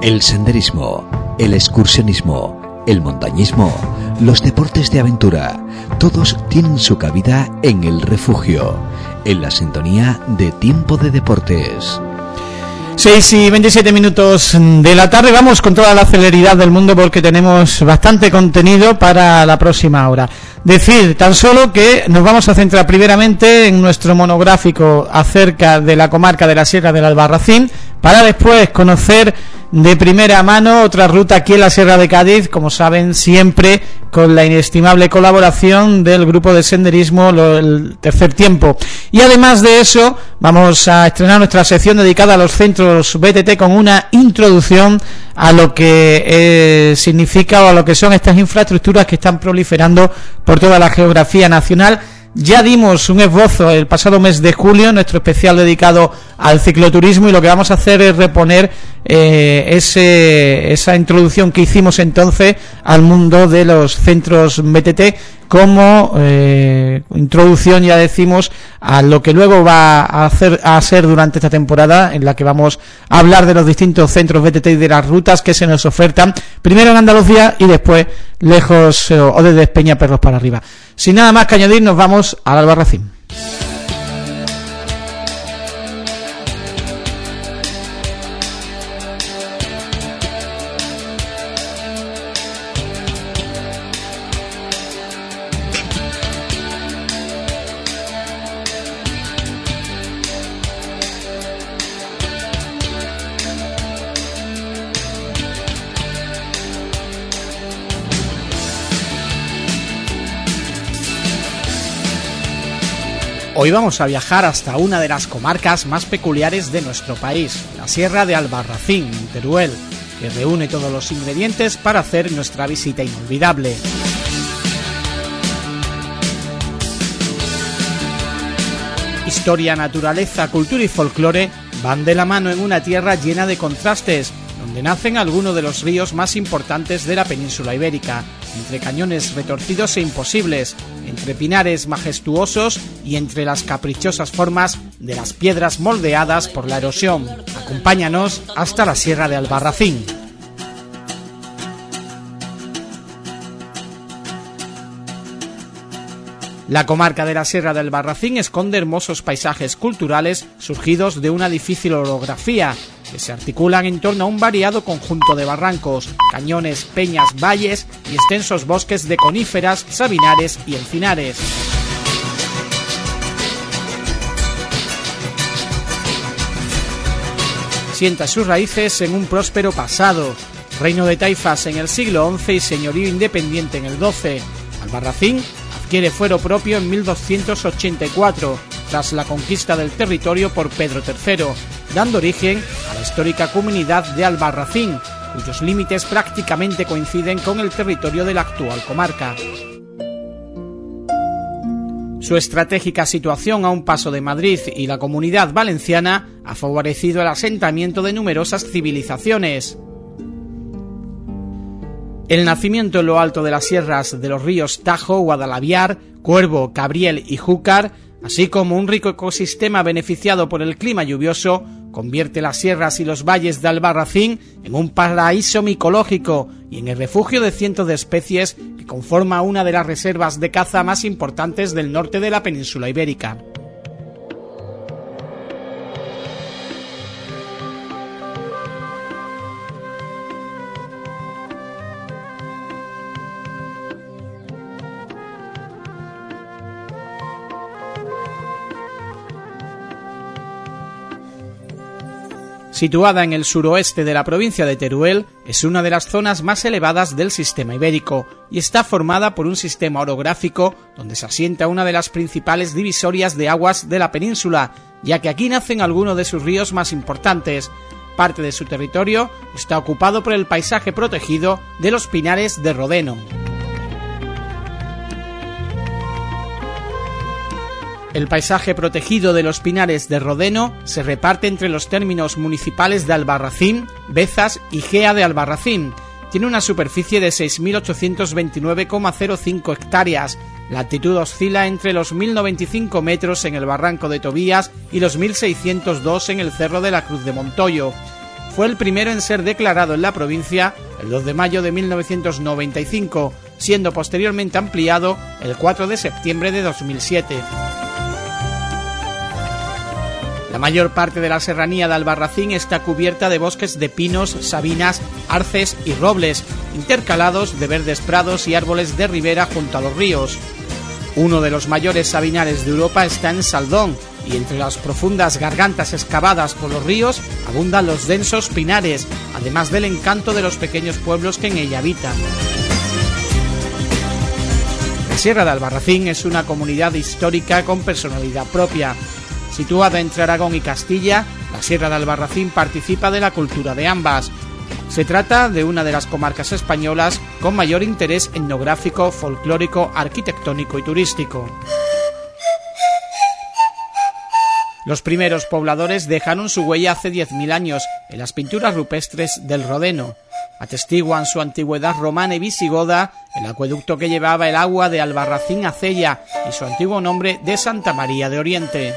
El senderismo, el excursionismo, el montañismo, los deportes de aventura, todos tienen su cabida en El Refugio, en la sintonía de Tiempo de Deportes. 6:27 de la tarde, vamos con toda la celeridad del mundo porque tenemos bastante contenido para la próxima hora. Decir tan solo que nos vamos a centrar primeramente en nuestro monográfico acerca de la comarca de la Sierra del Albarracín, para después conocer de primera mano otra ruta aquí en la Sierra de Cádiz, como saben, siempre con la inestimable colaboración del grupo de senderismo El Tercer Tiempo. Y además de eso, vamos a estrenar nuestra sección dedicada a los centros BTT con una introducción a lo que significa o a lo que son estas infraestructuras que están proliferando por toda la geografía nacional. Ya dimos un esbozo el pasado mes de julio en nuestro especial dedicado al cicloturismo, y lo que vamos a hacer es reponer esa introducción que hicimos entonces al mundo de los centros BTT como introducción, ya decimos, a lo que luego va a ser durante esta temporada, en la que vamos a hablar de los distintos centros BTT y de las rutas que se nos ofertan, primero en Andalucía y después lejos o desde Peñaperros para arriba. Sin nada más que añadir, nos vamos al Albarracín. Hoy vamos a viajar hasta una de las comarcas más peculiares de nuestro país, la Sierra de Albarracín, en Teruel, que reúne todos los ingredientes para hacer nuestra visita inolvidable. Historia, naturaleza, cultura y folclore van de la mano en una tierra llena de contrastes, donde nacen algunos de los ríos más importantes de la península ibérica, entre cañones retorcidos e imposibles, entre pinares majestuosos y entre las caprichosas formas de las piedras moldeadas por la erosión. Acompáñanos hasta la Sierra de Albarracín. La comarca de la Sierra de Albarracín esconde hermosos paisajes culturales surgidos de una difícil orografía, que se articulan en torno a un variado conjunto de barrancos, cañones, peñas, valles y extensos bosques de coníferas, sabinares y encinares. Sienta sus raíces en un próspero pasado, reino de taifas en el siglo XI y señorío independiente en el XII. Albarracín adquiere fuero propio en 1284, tras la conquista del territorio por Pedro III, dando origen a la histórica comunidad de Albarracín, cuyos límites prácticamente coinciden con el territorio de la actual comarca. Su estratégica situación a un paso de Madrid y la Comunidad Valenciana ha favorecido el asentamiento de numerosas civilizaciones. El nacimiento en lo alto de las sierras de los ríos Tajo, Guadalaviar, Cuervo, Cabriel y Júcar, así como un rico ecosistema beneficiado por el clima lluvioso, convierte las sierras y los valles de Albarracín en un paraíso micológico y en el refugio de cientos de especies que conforma una de las reservas de caza más importantes del norte de la península ibérica. Situada en el suroeste de la provincia de Teruel, es una de las zonas más elevadas del sistema ibérico y está formada por un sistema orográfico donde se asienta una de las principales divisorias de aguas de la península, ya que aquí nacen algunos de sus ríos más importantes. Parte de su territorio está ocupado por el paisaje protegido de los Pinares de Rodeno. El paisaje protegido de los Pinares de Rodeno se reparte entre los términos municipales de Albarracín, Bezas y Gea de Albarracín. Tiene una superficie de 6.829,05 hectáreas. La altitud oscila entre los 1.095 metros en el barranco de Tobías y los 1.602 en el cerro de la Cruz de Montoyo. fue el primero en ser declarado en la provincia el 2 de mayo de 1995, siendo posteriormente ampliado el 4 de septiembre de 2007. La mayor parte de la serranía de Albarracín está cubierta de bosques de pinos, sabinas, arces y robles, intercalados de verdes prados y árboles de ribera junto a los ríos. Uno de los mayores sabinares de Europa está en Saldón, y entre las profundas gargantas excavadas por los ríos abundan los densos pinares, además del encanto de los pequeños pueblos que en ella habitan. La Sierra de Albarracín es una comunidad histórica con personalidad propia. Situada entre Aragón y Castilla, la Sierra de Albarracín participa de la cultura de ambas. Se trata de una de las comarcas españolas con mayor interés etnográfico, folclórico, arquitectónico y turístico. Los primeros pobladores dejaron su huella hace 10.000 años en las pinturas rupestres del Rodeno. Atestiguan su antigüedad romana y visigoda el acueducto que llevaba el agua de Albarracín a Cella y su antiguo nombre de Santa María de Oriente.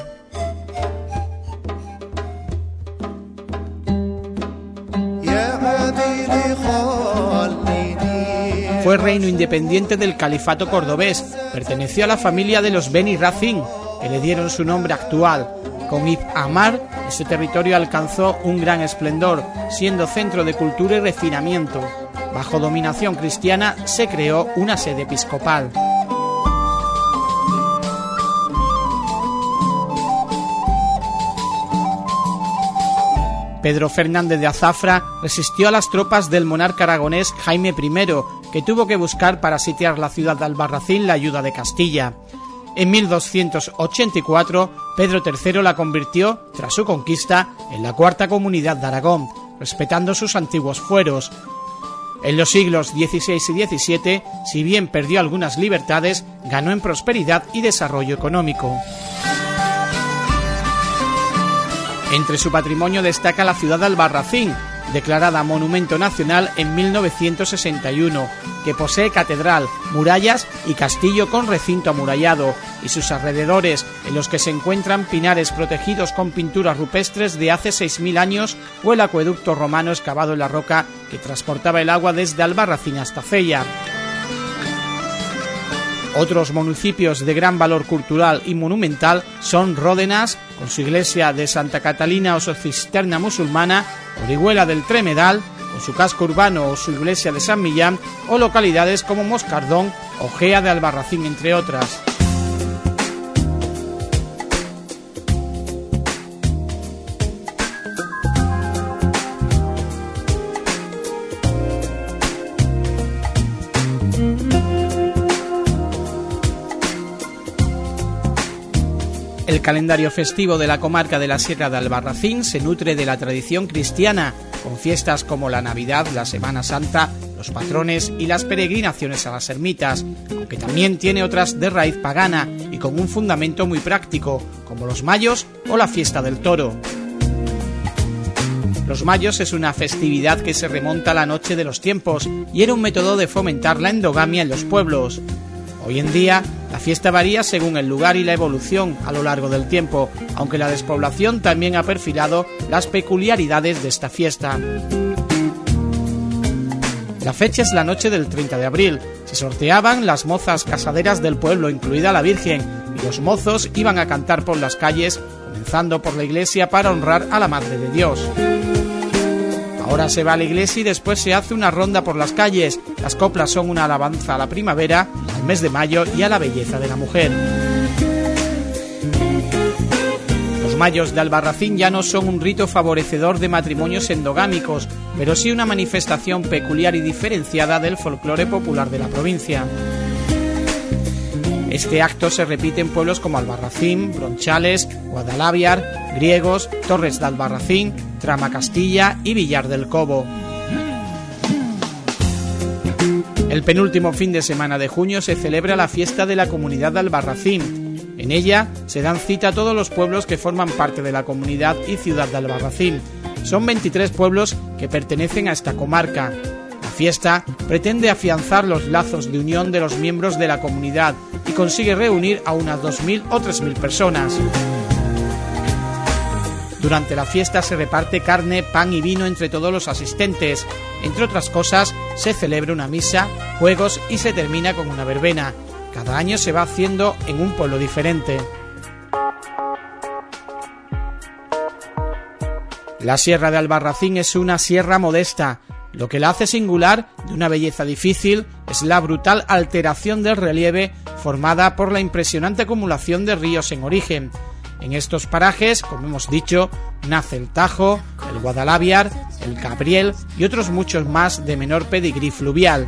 Fue reino independiente del califato cordobés, perteneció a la familia de los Beni Racín, que le dieron su nombre actual. Con Ibn Amar, ese territorio alcanzó un gran esplendor, siendo centro de cultura y refinamiento. Bajo dominación cristiana se creó una sede episcopal. Pedro Fernández de Azafra resistió a las tropas del monarca aragonés Jaime I, que tuvo que buscar para sitiar la ciudad de Albarracín la ayuda de Castilla. En 1284, Pedro III la convirtió, tras su conquista, en la cuarta comunidad de Aragón, respetando sus antiguos fueros. En los siglos XVI y XVII, si bien perdió algunas libertades, ganó en prosperidad y desarrollo económico. Entre su patrimonio destaca la ciudad de Albarracín, declarada Monumento Nacional en 1961, que posee catedral, murallas y castillo con recinto amurallado, y sus alrededores, en los que se encuentran pinares protegidos con pinturas rupestres de hace 6.000 años, o el acueducto romano excavado en la roca que transportaba el agua desde Albarracín hasta Cella. Otros municipios de gran valor cultural y monumental son Ródenas, con su iglesia de Santa Catalina o su cisterna musulmana, Orihuela del Tremedal, con su casco urbano o su iglesia de San Millán, o localidades como Moscardón o Gea de Albarracín, entre otras. El calendario festivo de la comarca de la Sierra de Albarracín se nutre de la tradición cristiana, con fiestas como la Navidad, la Semana Santa, los patrones y las peregrinaciones a las ermitas, aunque también tiene otras de raíz pagana y con un fundamento muy práctico, como los mayos o la fiesta del toro. Los mayos es una festividad que se remonta a la noche de los tiempos y era un método de fomentar la endogamia en los pueblos. Hoy en día, la fiesta varía según el lugar y la evolución a lo largo del tiempo, aunque la despoblación también ha perfilado las peculiaridades de esta fiesta. La fecha es la noche del 30 de abril. Se sorteaban las mozas casaderas del pueblo, incluida la Virgen, y los mozos iban a cantar por las calles, comenzando por la iglesia para honrar a la Madre de Dios. Ahora se va a la iglesia y después se hace una ronda por las calles. Las coplas son una alabanza a la primavera, al mes de mayo y a la belleza de la mujer. Los mayos de Albarracín ya no son un rito favorecedor de matrimonios endogámicos, pero sí una manifestación peculiar y diferenciada del folclore popular de la provincia. Este acto se repite en pueblos como Albarracín, Bronchales, Guadalaviar, Griegos, Torres de Albarracín, Tramacastilla y Villar del Cobo. El penúltimo fin de semana de junio se celebra la fiesta de la comunidad de Albarracín. En ella se dan cita a todos los pueblos que forman parte de la comunidad y ciudad de Albarracín. Son 23 pueblos que pertenecen a esta comarca. La fiesta pretende afianzar los lazos de unión de los miembros de la comunidad y consigue reunir a unas 2.000 o 3.000 personas. Durante la fiesta se reparte carne, pan y vino entre todos los asistentes. Entre otras cosas, se celebra una misa, juegos y se termina con una verbena. Cada año se va haciendo en un pueblo diferente. La Sierra de Albarracín es una sierra modesta. Lo que la hace singular, de una belleza difícil, es la brutal alteración del relieve formada por la impresionante acumulación de ríos en origen. En estos parajes, como hemos dicho, nace el Tajo, el Guadalaviar, el Cabriel y otros muchos más de menor pedigrí fluvial.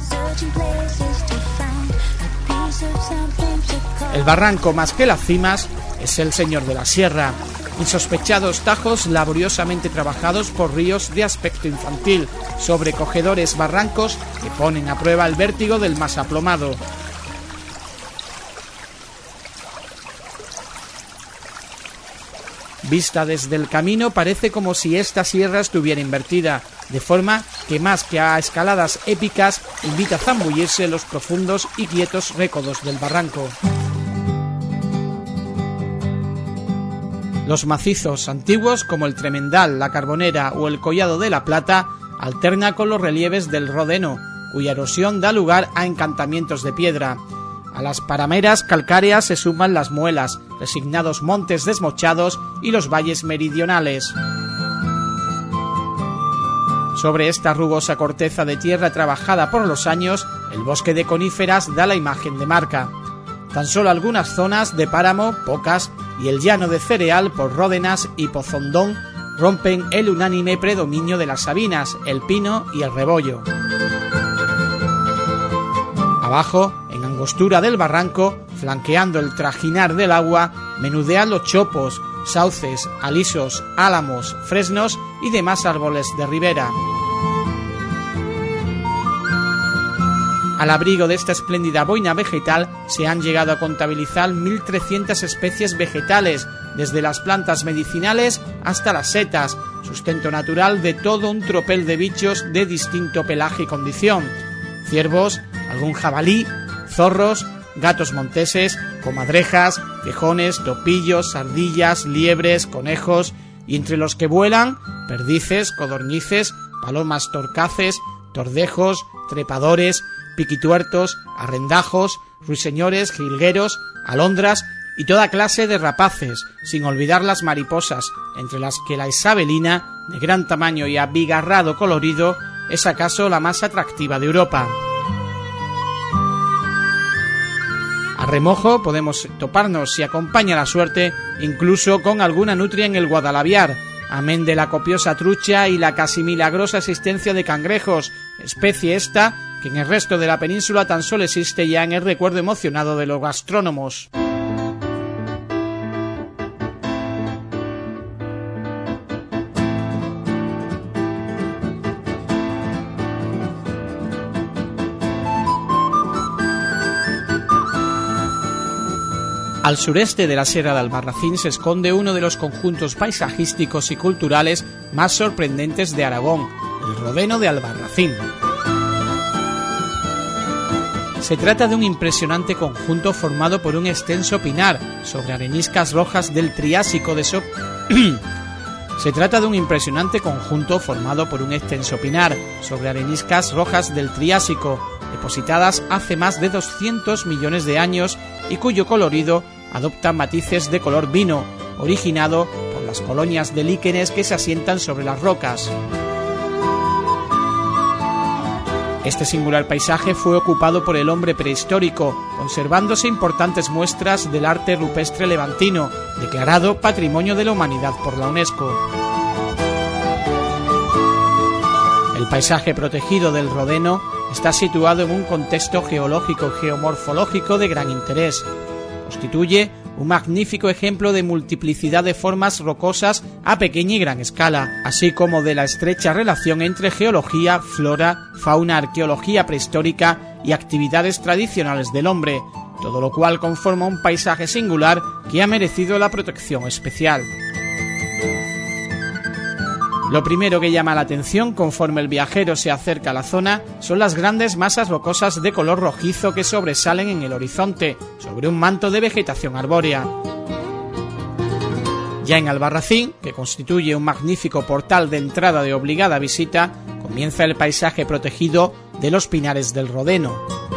El barranco, más que las cimas, es el señor de la sierra. Insospechados tajos laboriosamente trabajados por ríos de aspecto infantil, sobrecogedores barrancos que ponen a prueba el vértigo del más aplomado. Vista desde el camino parece como si esta sierra estuviera invertida, de forma que más que a escaladas épicas invita a zambullirse en los profundos y quietos recodos del barranco. Los macizos antiguos como el Tremendal, la Carbonera o el Collado de la Plata alterna con los relieves del Rodeno, cuya erosión da lugar a encantamientos de piedra. A las parameras calcáreas se suman las muelas, resignados montes desmochados y los valles meridionales. Sobre esta rugosa corteza de tierra trabajada por los años, el bosque de coníferas da la imagen de marca. Tan solo algunas zonas de páramo, pocas, y el llano de cereal por Ródenas y Pozondón rompen el unánime predominio de las sabinas, el pino y el rebollo. Abajo, en angostura del barranco, flanqueando el trajinar del agua, menudean los chopos, sauces, alisos, álamos, fresnos y demás árboles de ribera. Al abrigo de esta espléndida boina vegetal se han llegado a contabilizar 1.300 especies vegetales, desde las plantas medicinales hasta las setas, sustento natural de todo un tropel de bichos de distinto pelaje y condición: ciervos, algún jabalí, zorros, gatos monteses, comadrejas, quejones, topillos, ardillas, liebres, conejos, y entre los que vuelan, perdices, codornices, palomas torcaces, tordejos, trepadores, piquituertos, arrendajos, ruiseñores, jilgueros, alondras y toda clase de rapaces, sin olvidar las mariposas, entre las que la isabelina, de gran tamaño y abigarrado colorido, es acaso la más atractiva de Europa. A remojo podemos toparnos, si acompaña la suerte, incluso con alguna nutria en el Guadalaviar, amén de la copiosa trucha y la casi milagrosa existencia de cangrejos, especie esta que en el resto de la península tan solo existe ya en el recuerdo emocionado de los gastrónomos. Al sureste de la Sierra de Albarracín se esconde uno de los conjuntos paisajísticos y culturales más sorprendentes de Aragón, el Rodeno de Albarracín. Se trata de un impresionante conjunto formado por un extenso pinar sobre areniscas rojas del Triásico depositadas hace más de 200 millones de años y cuyo colorido adopta matices de color vino, originado por las colonias de líquenes que se asientan sobre las rocas. Este singular paisaje fue ocupado por el hombre prehistórico, conservándose importantes muestras del arte rupestre levantino, declarado Patrimonio de la Humanidad por la UNESCO. El paisaje protegido del Rodeno está situado en un contexto geológico y geomorfológico de gran interés. Constituye un magnífico ejemplo de multiplicidad de formas rocosas a pequeña y gran escala, así como de la estrecha relación entre geología, flora, fauna, arqueología prehistórica y actividades tradicionales del hombre, todo lo cual conforma un paisaje singular que ha merecido la protección especial. Lo primero que llama la atención conforme el viajero se acerca a la zona son las grandes masas rocosas de color rojizo que sobresalen en el horizonte sobre un manto de vegetación arbórea. Ya en Albarracín, que constituye un magnífico portal de entrada de obligada visita, comienza el paisaje protegido de los Pinares del Rodeno.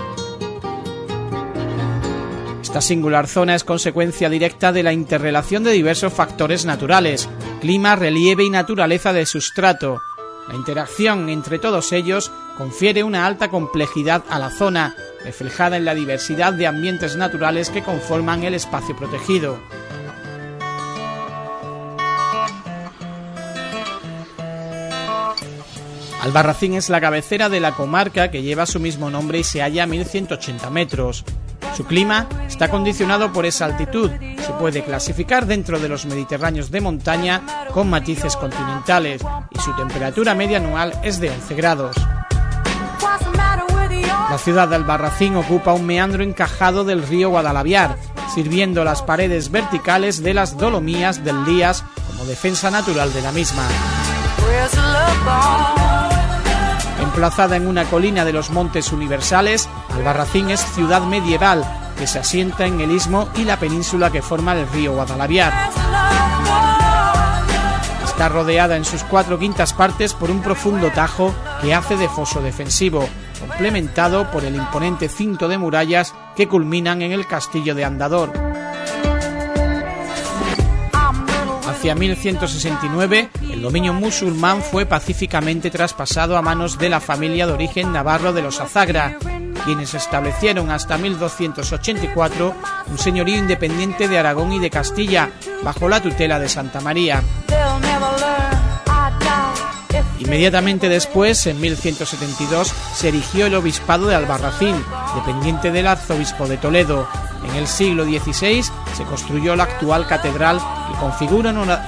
Esta singular zona es consecuencia directa de la interrelación de diversos factores naturales, clima, relieve y naturaleza de sustrato. La interacción entre todos ellos confiere una alta complejidad a la zona, reflejada en la diversidad de ambientes naturales que conforman el espacio protegido. Albarracín es la cabecera de la comarca que lleva su mismo nombre y se halla a 1180 metros. Su clima está condicionado por esa altitud. Se puede clasificar dentro de los mediterráneos de montaña con matices continentales y su temperatura media anual es de 11 grados. La ciudad de Albarracín ocupa un meandro encajado del río Guadalaviar, sirviendo las paredes verticales de las Dolomías del Lías como defensa natural de la misma. Emplazada en una colina de los Montes Universales, Albarracín es ciudad medieval que se asienta en el istmo y la península que forma el río Guadalaviar. Está rodeada en sus 4/5 partes por un profundo tajo que hace de foso defensivo, complementado por el imponente cinto de murallas que culminan en el castillo de Andador. Hacia 1169, el dominio musulmán fue pacíficamente traspasado a manos de la familia de origen navarro de los Azagra, quienes establecieron hasta 1284 un señorío independiente de Aragón y de Castilla, bajo la tutela de Santa María. Inmediatamente después, en 1172, se erigió el obispado de Albarracín, dependiente del arzobispo de Toledo. En el siglo XVI se construyó la actual catedral que configura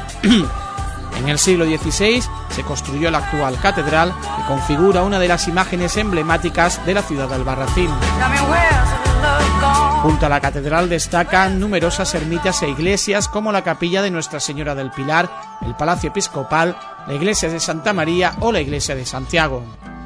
una de las imágenes emblemáticas de la ciudad de Albarracín. Junto a la catedral destacan numerosas ermitas e iglesias como la capilla de Nuestra Señora del Pilar, el Palacio Episcopal, la iglesia de Santa María o la iglesia de Santiago.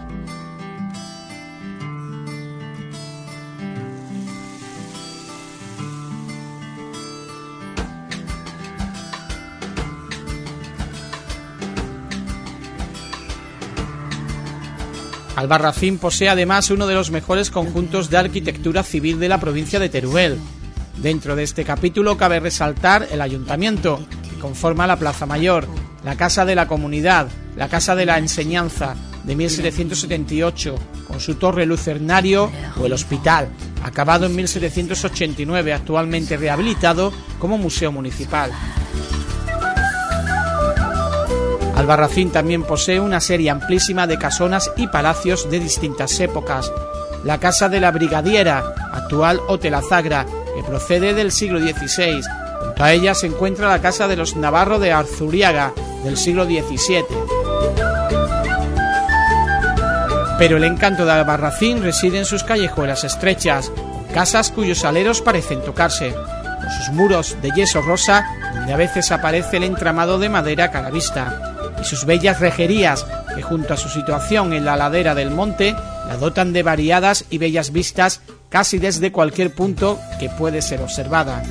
Albarracín posee además uno de los mejores conjuntos de arquitectura civil de la provincia de Teruel. Dentro de este capítulo cabe resaltar el ayuntamiento, que conforma la Plaza Mayor, la Casa de la Comunidad, la Casa de la Enseñanza, de 1778, con su torre lucernario, o el hospital, acabado en 1789, actualmente rehabilitado como museo municipal. Albarracín también posee una serie amplísima de casonas y palacios de distintas épocas. La Casa de la Brigadiera, actual Hotel Azagra, que procede del siglo XVI. Junto a ella se encuentra la Casa de los Navarro de Arzuriaga, del siglo XVII. Pero el encanto de Albarracín reside en sus callejuelas estrechas, casas cuyos aleros parecen tocarse, con sus muros de yeso rosa, donde a veces aparece el entramado de madera calavista, y sus bellas rejerías, que junto a su situación en la ladera del monte, la dotan de variadas y bellas vistas casi desde cualquier punto que puede ser observada.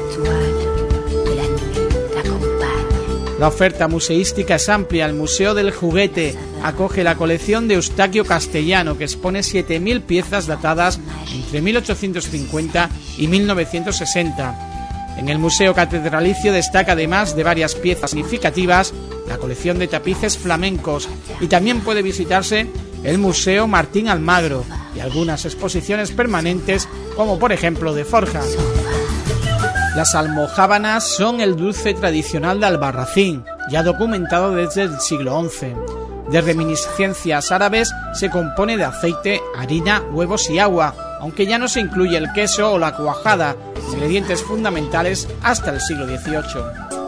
La oferta museística es amplia. El Museo del Juguete acoge la colección de Eustaquio Castellano, que expone 7.000 piezas datadas entre 1850 y 1960. En el Museo Catedralicio destaca, además de varias piezas significativas, la colección de tapices flamencos, y también puede visitarse el Museo Martín Almagro y algunas exposiciones permanentes, como por ejemplo de forja. Las almojábanas son el dulce tradicional de Albarracín, ya documentado desde el siglo XI. De reminiscencias árabes, se compone de aceite, harina, huevos y agua, aunque ya no se incluye el queso o la cuajada, ingredientes fundamentales hasta el siglo XVIII.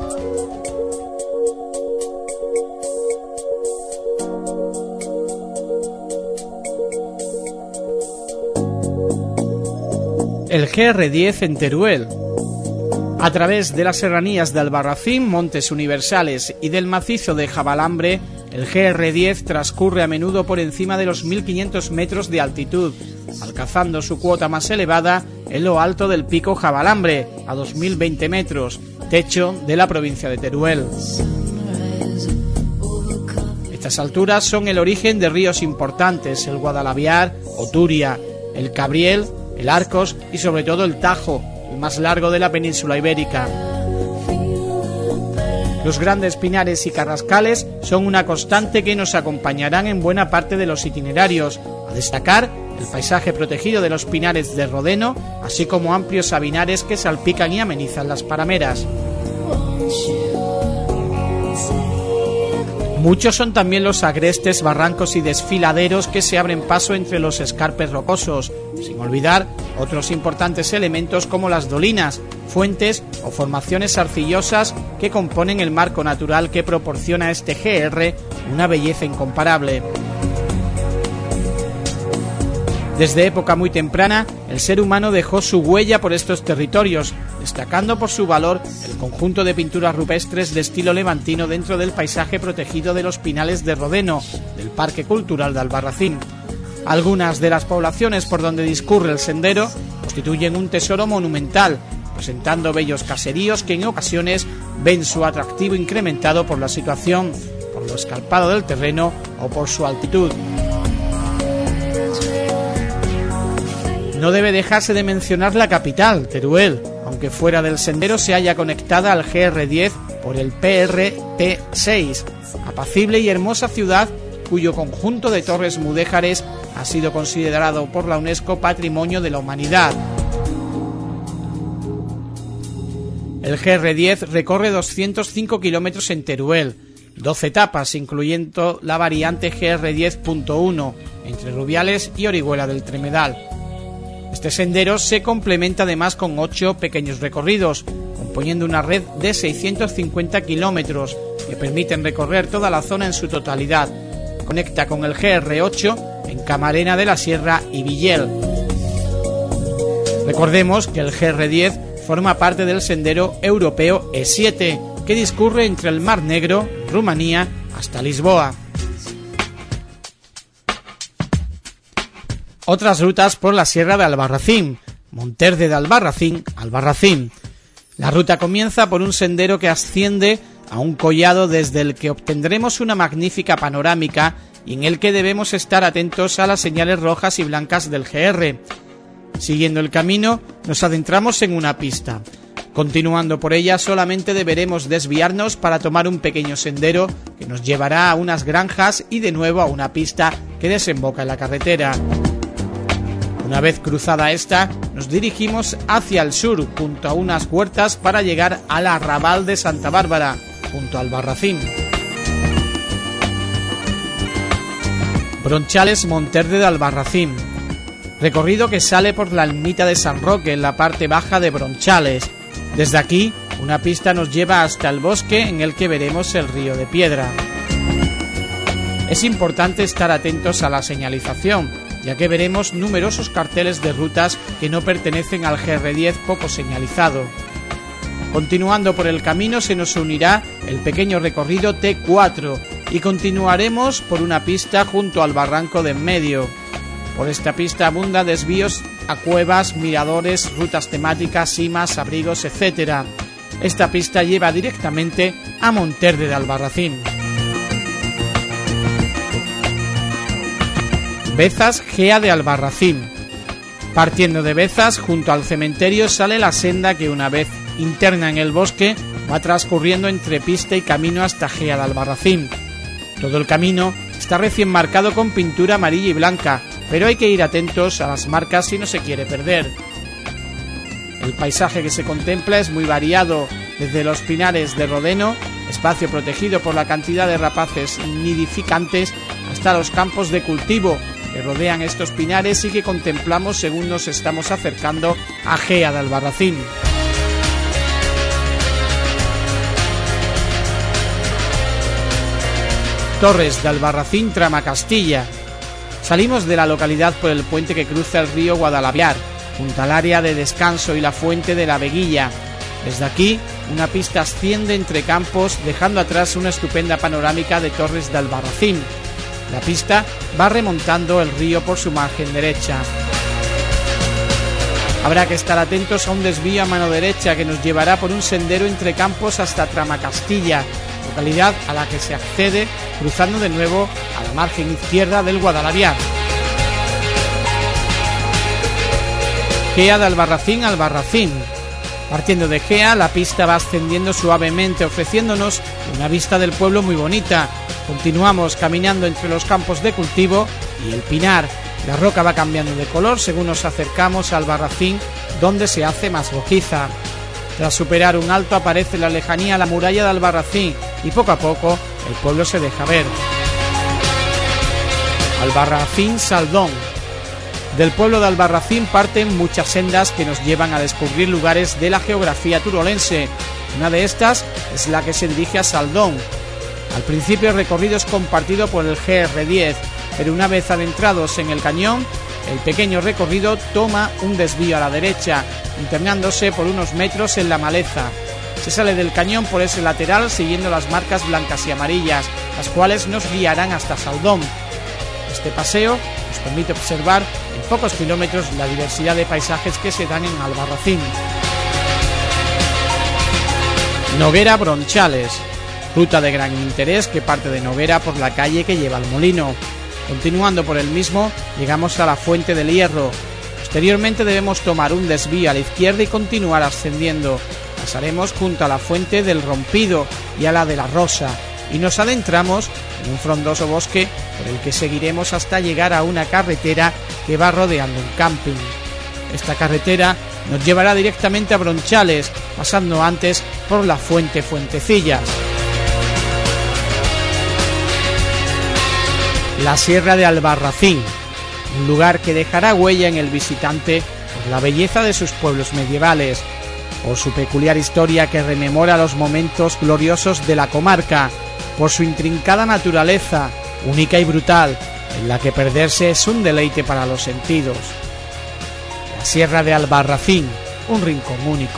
El GR10 en Teruel. A través de las serranías de Albarracín, Montes Universales y del macizo de Jabalambre, el GR10 transcurre a menudo por encima de los 1.500 metros de altitud, alcanzando su cuota más elevada en lo alto del pico Jabalambre, a 2.020 metros, Techo de la provincia de Teruel. Estas alturas son el origen de ríos importantes, el Guadalaviar, Oturia, el Cabriel, el Arcos y sobre todo el Tajo, el más largo de la península ibérica. Los grandes pinares y carrascales son una constante que nos acompañarán en buena parte de los itinerarios, a destacar el paisaje protegido de los pinares de Rodeno, así como amplios sabinares que salpican y amenizan las parameras. Muchos son también los agrestes, barrancos y desfiladeros que se abren paso entre los escarpes rocosos, sin olvidar otros importantes elementos como las dolinas, fuentes o formaciones arcillosas que componen el marco natural que proporciona a este GR una belleza incomparable. Desde época muy temprana, el ser humano dejó su huella por estos territorios, destacando por su valor el conjunto de pinturas rupestres de estilo levantino dentro del paisaje protegido de los Pinales de Rodeno, del Parque Cultural de Albarracín. Algunas de las poblaciones por donde discurre el sendero constituyen un tesoro monumental, presentando bellos caseríos que en ocasiones ven su atractivo incrementado por la situación, por lo escarpado del terreno o por su altitud. No debe dejarse de mencionar la capital, Teruel, aunque fuera del sendero se halla conectada al GR10 por el PRT6, apacible y hermosa ciudad cuyo conjunto de torres mudéjares ha sido considerado por la UNESCO Patrimonio de la Humanidad. El GR10 recorre 205 kilómetros en Teruel, 12 etapas, incluyendo la variante GR10.1, entre Rubiales y Orihuela del Tremedal. Este sendero se complementa además con 8 pequeños recorridos, componiendo una red de 650 kilómetros que permiten recorrer toda la zona en su totalidad. Conecta con el GR8 en Camarena de la Sierra y Villel. Recordemos que el GR10 forma parte del sendero europeo E7, que discurre entre el Mar Negro, Rumanía, hasta Lisboa. Otras rutas por la Sierra de Albarracín, Monterde de Albarracín, Albarracín. La ruta comienza por un sendero que asciende a un collado desde el que obtendremos una magnífica panorámica y en el que debemos estar atentos a las señales rojas y blancas del GR. Siguiendo el camino, nos adentramos en una pista. Continuando por ella, solamente deberemos desviarnos para tomar un pequeño sendero que nos llevará a unas granjas y de nuevo a una pista que desemboca en la carretera. Una vez cruzada esta, nos dirigimos hacia el sur, junto a unas huertas para llegar al arrabal de Santa Bárbara, junto al Albarracín. Bronchales Monterde de Albarracín. Recorrido que sale por la ermita de San Roque en la parte baja de Bronchales. Desde aquí, una pista nos lleva hasta el bosque en el que veremos el río de Piedra. Es importante estar atentos a la señalización, ya que veremos numerosos carteles de rutas que no pertenecen al GR10 poco señalizado. Continuando por el camino se nos unirá el pequeño recorrido T4 y continuaremos por una pista junto al barranco de en medio. Por esta pista abunda desvíos a cuevas, miradores, rutas temáticas, simas, abrigos, etc. Esta pista lleva directamente a Monterde de Albarracín. Bezas Gea de Albarracín. Partiendo de Bezas, junto al cementerio sale la senda que una vez interna en el bosque va transcurriendo entre pista y camino hasta Gea de Albarracín. Todo el camino está recién marcado con pintura amarilla y blanca, pero hay que ir atentos a las marcas si no se quiere perder. El paisaje que se contempla es muy variado, desde los pinares de Rodeno, espacio protegido por la cantidad de rapaces nidificantes, hasta los campos de cultivo que rodean estos pinares y que contemplamos según nos estamos acercando a Gea de Albarracín. Torres de Albarracín, Tramacastilla. Salimos de la localidad por el puente que cruza el río Guadalaviar, junto al área de descanso y la fuente de la Veguilla. Desde aquí, una pista asciende entre campos, dejando atrás una estupenda panorámica de Torres de Albarracín. La pista va remontando el río por su margen derecha. Habrá que estar atentos a un desvío a mano derecha que nos llevará por un sendero entre campos hasta Tramacastilla, localidad a la que se accede cruzando de nuevo a la margen izquierda del Guadalaviar. Gea de Albarracín a Albarracín. Partiendo de Gea, la pista va ascendiendo suavemente, ofreciéndonos una vista del pueblo muy bonita. Continuamos caminando entre los campos de cultivo y el pinar. La roca va cambiando de color según nos acercamos a Albarracín, donde se hace más rojiza. Tras superar un alto aparece en la lejanía la muralla de Albarracín y poco a poco el pueblo se deja ver. Albarracín-Saldón. Del pueblo de Albarracín parten muchas sendas que nos llevan a descubrir lugares de la geografía turolense. Una de estas es la que se dirige a Saldón. Al principio el recorrido es compartido por el GR10, pero una vez adentrados en el cañón, el pequeño recorrido toma un desvío a la derecha, internándose por unos metros en la maleza. Se sale del cañón por ese lateral siguiendo las marcas blancas y amarillas, las cuales nos guiarán hasta Saldón. Este paseo nos permite observar en pocos kilómetros la diversidad de paisajes que se dan en Albarracín. Noguera-Bronchales. Ruta de gran interés que parte de Noguera por la calle que lleva al molino. Continuando por el mismo, llegamos a la Fuente del Hierro. Posteriormente debemos tomar un desvío a la izquierda y continuar ascendiendo. Pasaremos junto a la Fuente del Rompido y a la de la Rosa, y nos adentramos en un frondoso bosque por el que seguiremos hasta llegar a una carretera que va rodeando un camping. Esta carretera nos llevará directamente a Bronchales, pasando antes por la Fuente Fuentecillas. La Sierra de Albarracín, un lugar que dejará huella en el visitante por la belleza de sus pueblos medievales, por su peculiar historia que rememora los momentos gloriosos de la comarca, por su intrincada naturaleza, única y brutal, en la que perderse es un deleite para los sentidos. La Sierra de Albarracín, un rincón único.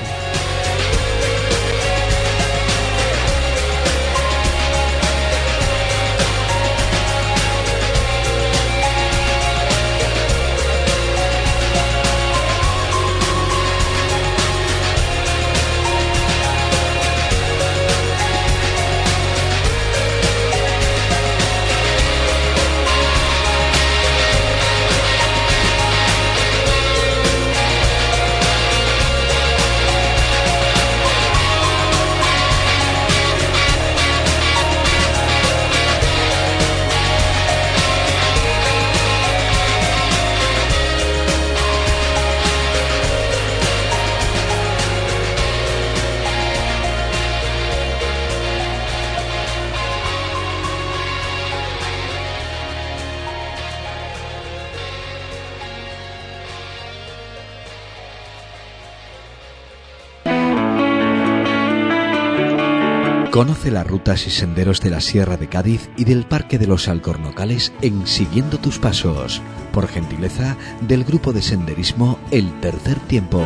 Conoce las rutas y senderos de la Sierra de Cádiz y del Parque de los Alcornocales en Siguiendo tus Pasos, por gentileza del grupo de senderismo El Tercer Tiempo.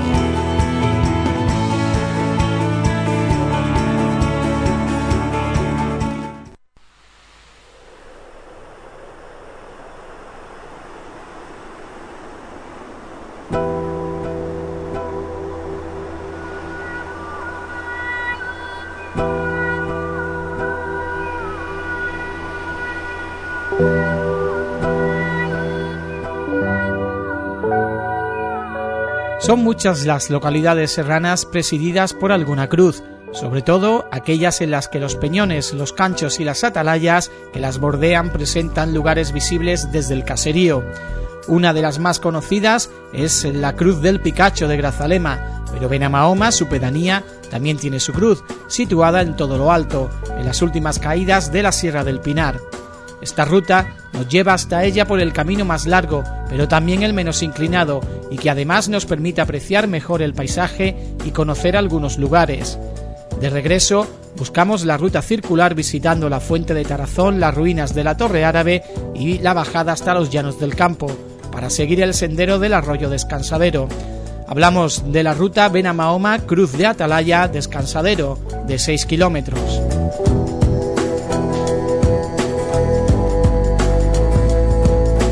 Son muchas las localidades serranas presididas por alguna cruz, sobre todo aquellas en las que los peñones, los canchos y las atalayas que las bordean presentan lugares visibles desde el caserío. Una de las más conocidas es la Cruz del Picacho de Grazalema, pero Benamahoma, su pedanía, también tiene su cruz, situada en todo lo alto, en las últimas caídas de la Sierra del Pinar. Esta ruta nos lleva hasta ella por el camino más largo, pero también el menos inclinado, y que además nos permite apreciar mejor el paisaje y conocer algunos lugares. De regreso, buscamos la ruta circular visitando la Fuente de Tarazón, las ruinas de la Torre Árabe y la bajada hasta los Llanos del Campo, para seguir el sendero del Arroyo Descansadero. Hablamos de la ruta Benamahoma, Cruz de Atalaya, Descansadero, de 6 kilómetros.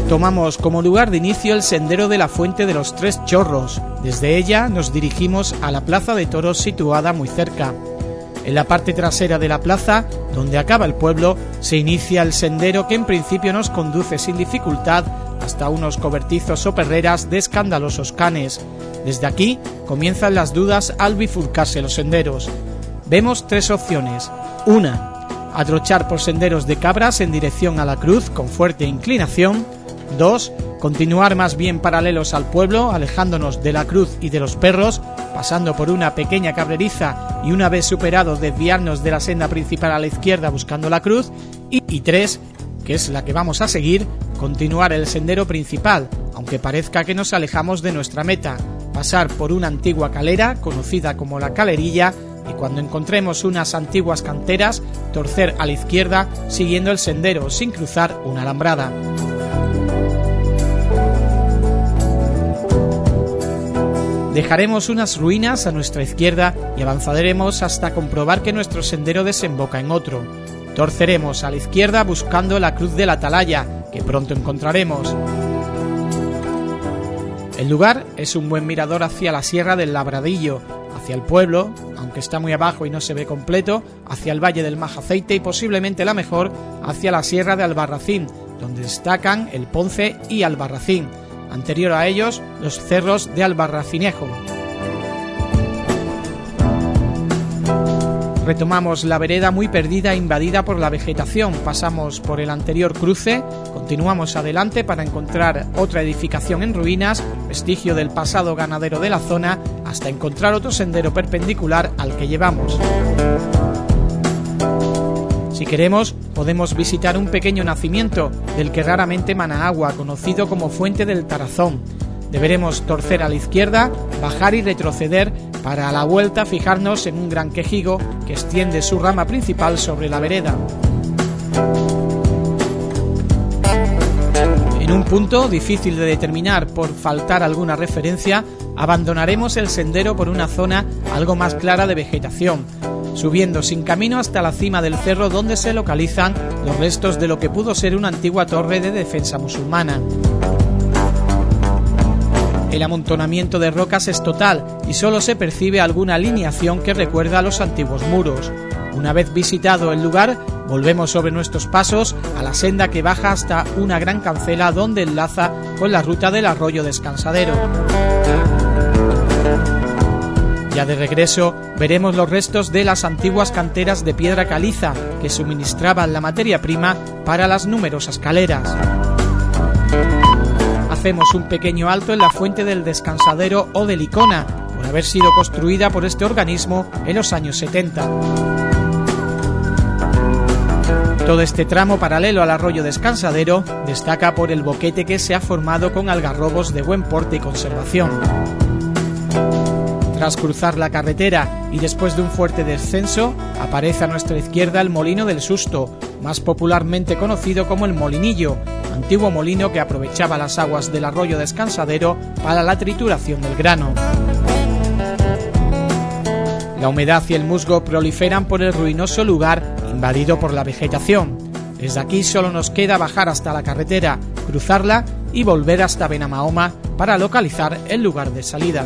Tomamos como lugar de inicio el sendero de la Fuente de los Tres Chorros. Desde ella nos dirigimos a la plaza de toros situada muy cerca. En la parte trasera de la plaza, donde acaba el pueblo, se inicia el sendero que en principio nos conduce sin dificultad hasta unos cobertizos o perreras de escandalosos canes. Desde aquí comienzan las dudas al bifurcarse los senderos. Vemos tres opciones. Una, atrochar por senderos de cabras en dirección a la cruz con fuerte inclinación. 2. Continuar más bien paralelos al pueblo, alejándonos de la cruz y de los perros, pasando por una pequeña cabreriza y una vez superado desviarnos de la senda principal a la izquierda buscando la cruz. Y 3, que es la que vamos a seguir, continuar el sendero principal, aunque parezca que nos alejamos de nuestra meta, pasar por una antigua calera conocida como la Calerilla, y cuando encontremos unas antiguas canteras, torcer a la izquierda siguiendo el sendero sin cruzar una alambrada. Dejaremos unas ruinas a nuestra izquierda y avanzaremos hasta comprobar que nuestro sendero desemboca en otro. Torceremos a la izquierda buscando la cruz de la Atalaya, que pronto encontraremos. El lugar es un buen mirador hacia la Sierra del Labradillo, hacia el pueblo, aunque está muy abajo y no se ve completo, hacia el Valle del Majaceite y posiblemente la mejor, hacia la Sierra de Albarracín, donde destacan el Ponce y Albarracín. Anterior a ellos, los cerros de Albarracinejo. Retomamos la vereda muy perdida e invadida por la vegetación, pasamos por el anterior cruce, continuamos adelante para encontrar otra edificación en ruinas, vestigio del pasado ganadero de la zona, hasta encontrar otro sendero perpendicular al que llevamos. Si queremos, podemos visitar un pequeño nacimiento del que raramente mana agua, conocido como Fuente del Tarazón. Deberemos torcer a la izquierda, bajar y retroceder para a la vuelta fijarnos en un gran quejigo que extiende su rama principal sobre la vereda. En un punto difícil de determinar por faltar alguna referencia, abandonaremos el sendero por una zona algo más clara de vegetación, subiendo sin camino hasta la cima del cerro donde se localizan los restos de lo que pudo ser una antigua torre de defensa musulmana. El amontonamiento de rocas es total y solo se percibe alguna alineación que recuerda a los antiguos muros. Una vez visitado el lugar, volvemos sobre nuestros pasos a la senda que baja hasta una gran cancela donde enlaza con la ruta del arroyo Descansadero. Ya de regreso, veremos los restos de las antiguas canteras de piedra caliza que suministraban la materia prima para las numerosas caleras. Hacemos un pequeño alto en la Fuente del Descansadero o de Licona, por haber sido construida por este organismo en los años 70. Todo este tramo paralelo al arroyo Descansadero destaca por el boquete que se ha formado con algarrobos de buen porte y conservación. Tras cruzar la carretera y después de un fuerte descenso, aparece a nuestra izquierda el Molino del Susto, más popularmente conocido como el Molinillo, antiguo molino que aprovechaba las aguas del arroyo Descansadero para la trituración del grano. La humedad y el musgo proliferan por el ruinoso lugar invadido por la vegetación. Desde aquí solo nos queda bajar hasta la carretera, cruzarla y volver hasta Benamahoma para localizar el lugar de salida.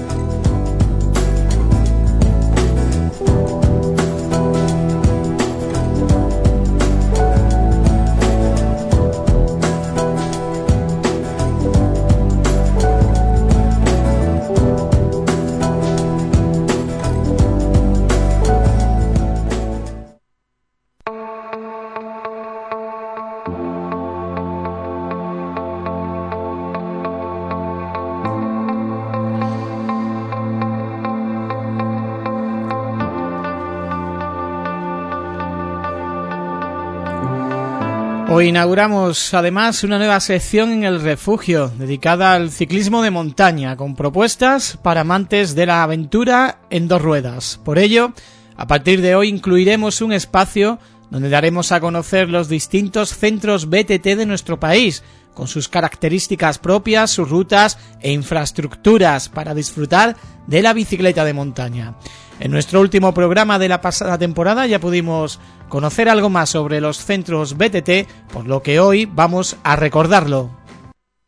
Hoy inauguramos además una nueva sección en el refugio dedicada al ciclismo de montaña con propuestas para amantes de la aventura en dos ruedas. Por ello, a partir de hoy incluiremos un espacio donde daremos a conocer los distintos centros BTT de nuestro país, con sus características propias, sus rutas e infraestructuras para disfrutar de la bicicleta de montaña. En nuestro último programa de la pasada temporada ya pudimos conocer algo más sobre los centros BTT, por lo que hoy vamos a recordarlo.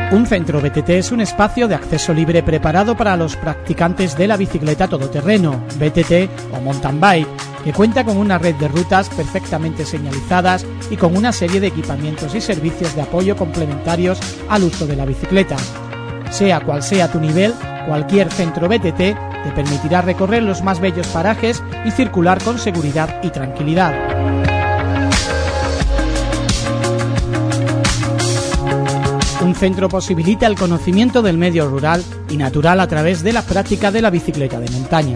Un centro BTT es un espacio de acceso libre preparado para los practicantes de la bicicleta todoterreno, BTT o mountain bike, que cuenta con una red de rutas perfectamente señalizadas y con una serie de equipamientos y servicios de apoyo complementarios al uso de la bicicleta. Sea cual sea tu nivel, cualquier centro BTT te permitirá recorrer los más bellos parajes y circular con seguridad y tranquilidad. Un centro posibilita el conocimiento del medio rural y natural a través de la práctica de la bicicleta de montaña.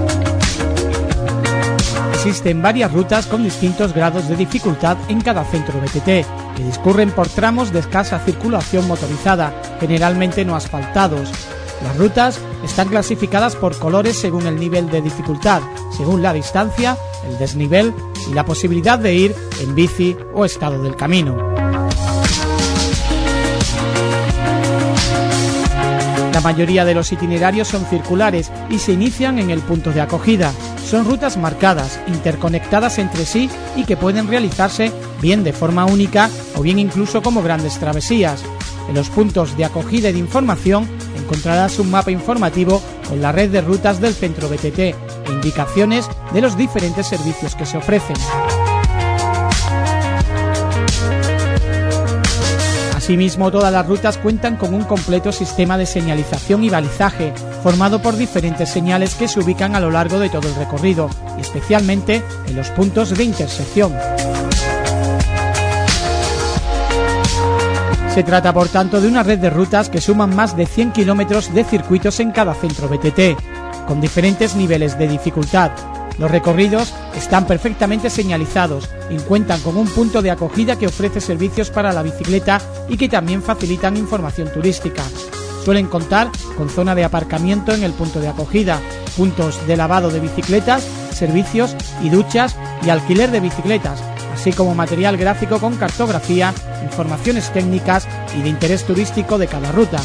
Existen varias rutas con distintos grados de dificultad en cada centro BTT, que discurren por tramos de escasa circulación motorizada, generalmente no asfaltados. Las rutas están clasificadas por colores según el nivel de dificultad, según la distancia, el desnivel y la posibilidad de ir en bici o estado del camino. La mayoría de los itinerarios son circulares y se inician en el punto de acogida. Son rutas marcadas, interconectadas entre sí y que pueden realizarse bien de forma única o bien incluso como grandes travesías. En los puntos de acogida y de información encontrarás un mapa informativo con la red de rutas del centro BTT e indicaciones de los diferentes servicios que se ofrecen. Asimismo, todas las rutas cuentan con un completo sistema de señalización y balizaje, formado por diferentes señales que se ubican a lo largo de todo el recorrido, y especialmente en los puntos de intersección. Se trata, por tanto, de una red de rutas que suman más de 100 kilómetros de circuitos en cada centro BTT, con diferentes niveles de dificultad. Los recorridos están perfectamente señalizados y cuentan con un punto de acogida que ofrece servicios para la bicicleta y que también facilitan información turística. Suelen contar con zona de aparcamiento en el punto de acogida, puntos de lavado de bicicletas, servicios y duchas y alquiler de bicicletas, así como material gráfico con cartografía, informaciones técnicas y de interés turístico de cada ruta.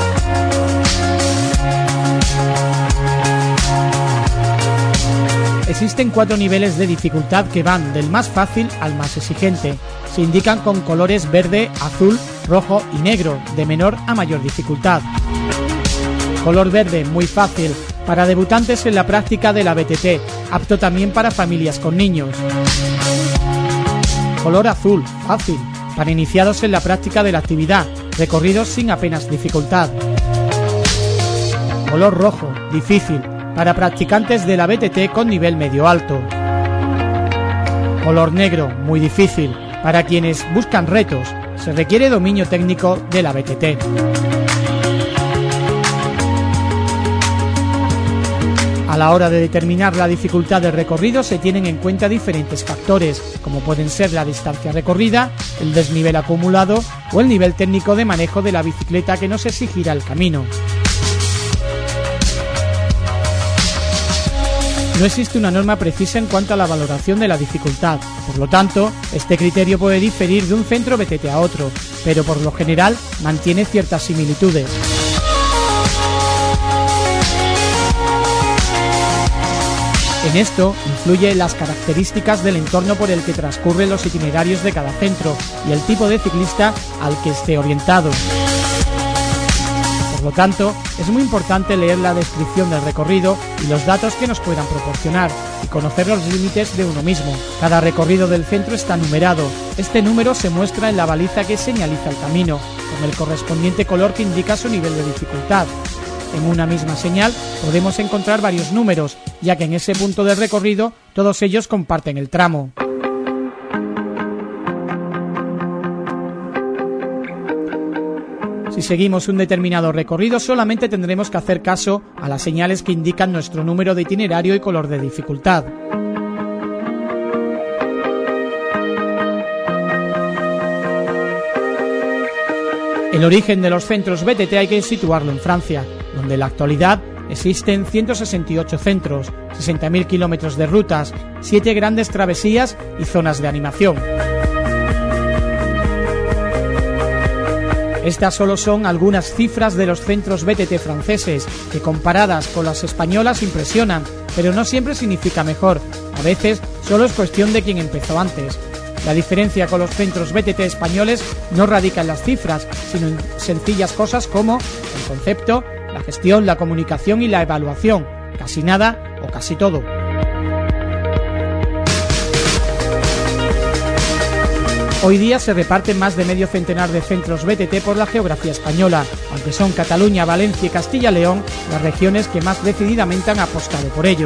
Existen 4 niveles de dificultad que van del más fácil al más exigente. Se indican con colores verde, azul, rojo y negro, de menor a mayor dificultad. Color verde, muy fácil, para debutantes en la práctica de la BTT, apto también para familias con niños. Color azul, fácil, para iniciados en la práctica de la actividad, recorridos sin apenas dificultad. Color rojo, difícil, para practicantes de la BTT con nivel medio-alto. Color negro, muy difícil, para quienes buscan retos. Se requiere dominio técnico de la BTT. A la hora de determinar la dificultad del recorrido se tienen en cuenta diferentes factores, como pueden ser la distancia recorrida, el desnivel acumulado o el nivel técnico de manejo de la bicicleta que nos exigirá el camino. No existe una norma precisa en cuanto a la valoración de la dificultad, por lo tanto, este criterio puede diferir de un centro BTT a otro, pero por lo general mantiene ciertas similitudes. En esto influyen las características del entorno por el que transcurren los itinerarios de cada centro y el tipo de ciclista al que esté orientado. Por lo tanto, es muy importante leer la descripción del recorrido y los datos que nos puedan proporcionar y conocer los límites de uno mismo. Cada recorrido del centro está numerado. Este número se muestra en la baliza que señaliza el camino, con el correspondiente color que indica su nivel de dificultad. En una misma señal podemos encontrar varios números, ya que en ese punto del recorrido todos ellos comparten el tramo. Si seguimos un determinado recorrido, solamente tendremos que hacer caso a las señales que indican nuestro número de itinerario y color de dificultad. El origen de los centros BTT hay que situarlo en Francia, donde en la actualidad existen 168 centros, 60.000 kilómetros de rutas, 7 grandes travesías y zonas de animación. Estas solo son algunas cifras de los centros BTT franceses, que comparadas con las españolas impresionan, pero no siempre significa mejor. A veces solo es cuestión de quién empezó antes. La diferencia con los centros BTT españoles no radica en las cifras, sino en sencillas cosas como el concepto, la gestión, la comunicación y la evaluación, casi nada o casi todo. Hoy día se reparten más de medio centenar de centros BTT por la geografía española, aunque son Cataluña, Valencia y Castilla-León las regiones que más decididamente han apostado por ello.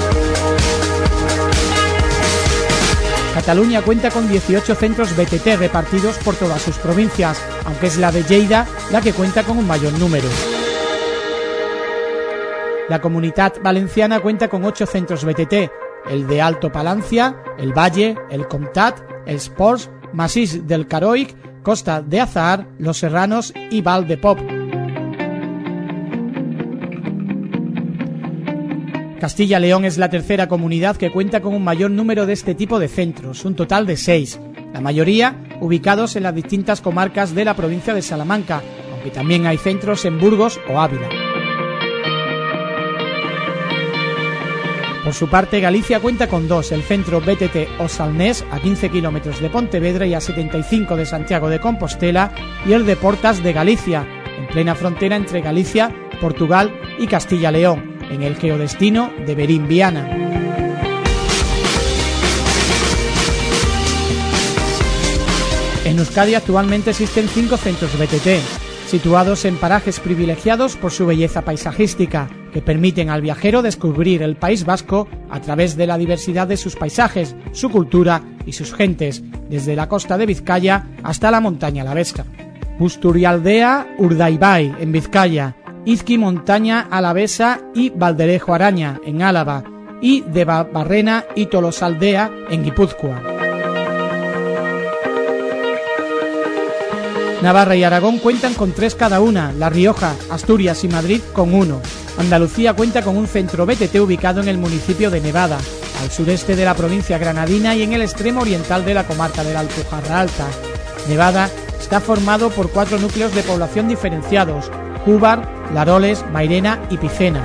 Cataluña cuenta con 18 centros BTT repartidos por todas sus provincias, aunque es la de Lleida la que cuenta con un mayor número. La Comunitat Valenciana cuenta con 8 centros BTT, el de Alto Palancia, el Valle, el Comtat, el Sports, Massís del Caroic, Costa de Azahar, Los Serranos y Val de Pop. Castilla-León es la tercera comunidad que cuenta con un mayor número de este tipo de centros, un total de 6, la mayoría ubicados en las distintas comarcas de la provincia de Salamanca, aunque también hay centros en Burgos o Ávila. Por su parte, Galicia cuenta con 2, el centro BTT Osalnés, a 15 kilómetros de Pontevedra y a 75 de Santiago de Compostela, y el de Portas de Galicia, en plena frontera entre Galicia, Portugal y Castilla-León, en el geodestino de Berín Viana. En Euskadi actualmente existen 5 centros BTT, situados en parajes privilegiados por su belleza paisajística, que permiten al viajero descubrir el País Vasco a través de la diversidad de sus paisajes, su cultura y sus gentes, desde la costa de Vizcaya hasta la montaña alavesca. Busturialdea Urdaibai, en Vizcaya, Izqui Montaña Alavesa y Valderejo Araña, en Álava, y Debabarrena y Tolosaldea, en Guipúzcoa. Navarra y Aragón cuentan con 3 cada una, La Rioja, Asturias y Madrid con 1. Andalucía cuenta con un centro BTT ubicado en el municipio de Nevada, al sureste de la provincia granadina y en el extremo oriental de la comarca de la Alpujarra Alta. Nevada está formado por 4 núcleos de población diferenciados: Cúbar, Laroles, Mairena y Picena.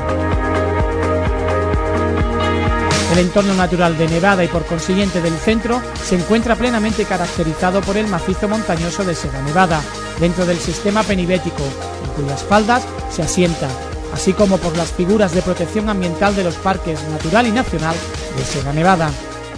El entorno natural de Nevada y por consiguiente del centro se encuentra plenamente caracterizado por el macizo montañoso de Sierra Nevada, dentro del sistema penibético, en cuyas faldas se asienta, así como por las figuras de protección ambiental de los parques natural y nacional de Sierra Nevada.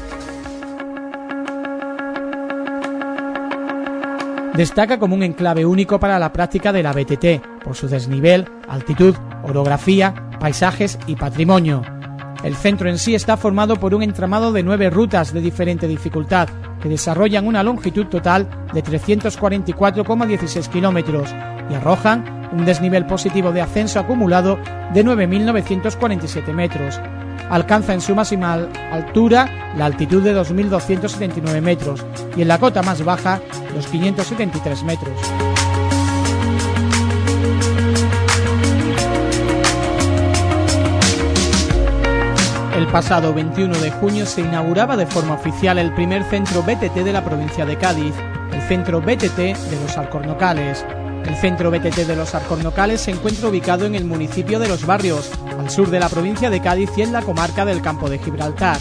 Destaca como un enclave único para la práctica de la BTT, por su desnivel, altitud, orografía, paisajes y patrimonio. El centro en sí está formado por un entramado de 9 rutas de diferente dificultad, que desarrollan una longitud total de 344,16 kilómetros y arrojan un desnivel positivo de ascenso acumulado de 9.947 metros. Alcanza en su máxima altura la altitud de 2.279 metros y en la cota más baja los 573 metros. El pasado 21 de junio se inauguraba de forma oficial el primer centro BTT de la provincia de Cádiz, el centro BTT de Los Alcornocales. El centro BTT de Los Alcornocales se encuentra ubicado en el municipio de Los Barrios, al sur de la provincia de Cádiz y en la comarca del Campo de Gibraltar.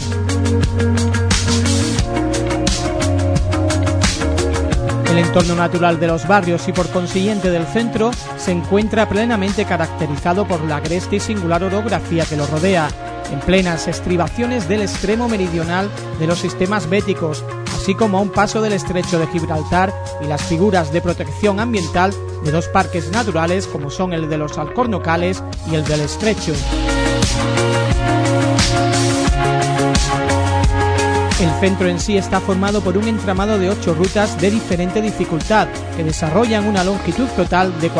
El entorno natural de Los Barrios y por consiguiente del centro se encuentra plenamente caracterizado por la agreste y singular orografía que lo rodea, en plenas estribaciones del extremo meridional de los sistemas béticos, así como a un paso del estrecho de Gibraltar y las figuras de protección ambiental de 2 parques naturales como son el de los Alcornocales y el del Estrecho. El centro en sí está formado por un entramado de 8 rutas de diferente dificultad que desarrollan una longitud total de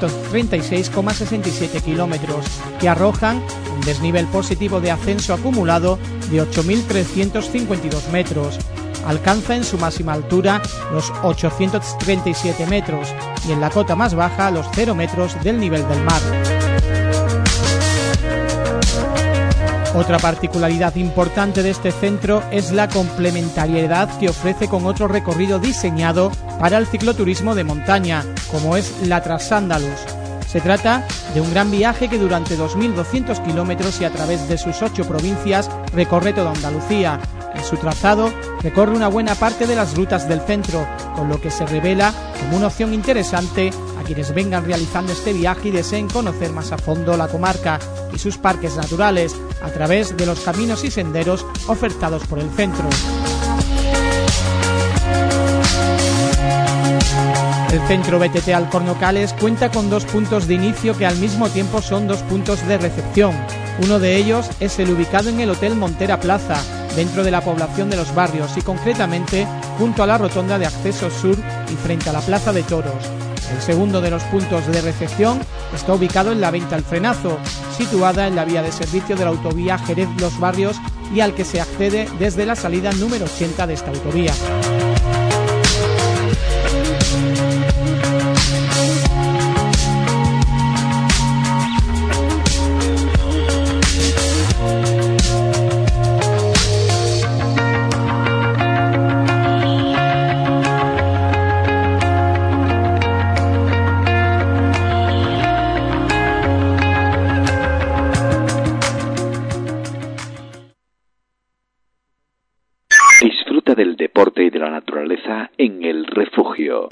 436,67 kilómetros que arrojan un desnivel positivo de ascenso acumulado de 8.352 metros. Alcanza en su máxima altura los 837 metros y en la cota más baja los 0 metros del nivel del mar. Otra particularidad importante de este centro es la complementariedad que ofrece con otro recorrido diseñado para el cicloturismo de montaña, como es la Transandalus. Se trata de un gran viaje que durante 2.200 kilómetros y a través de sus 8 provincias recorre toda Andalucía. En su trazado recorre una buena parte de las rutas del centro, con lo que se revela como una opción interesante a quienes vengan realizando este viaje y deseen conocer más a fondo la comarca y sus parques naturales a través de los caminos y senderos ofertados por el centro. El centro BTT Alcornocales cuenta con 2 puntos de inicio que al mismo tiempo son 2 puntos de recepción. Uno de ellos es el ubicado en el Hotel Montera Plaza, dentro de la población de Los Barrios y concretamente junto a la rotonda de acceso sur y frente a la Plaza de Toros. El segundo de los puntos de recepción está ubicado en la Venta al Frenazo, situada en la vía de servicio de la autovía Jerez-Los Barrios y al que se accede desde la salida número 80 de esta autovía. Del deporte y de la naturaleza en el refugio.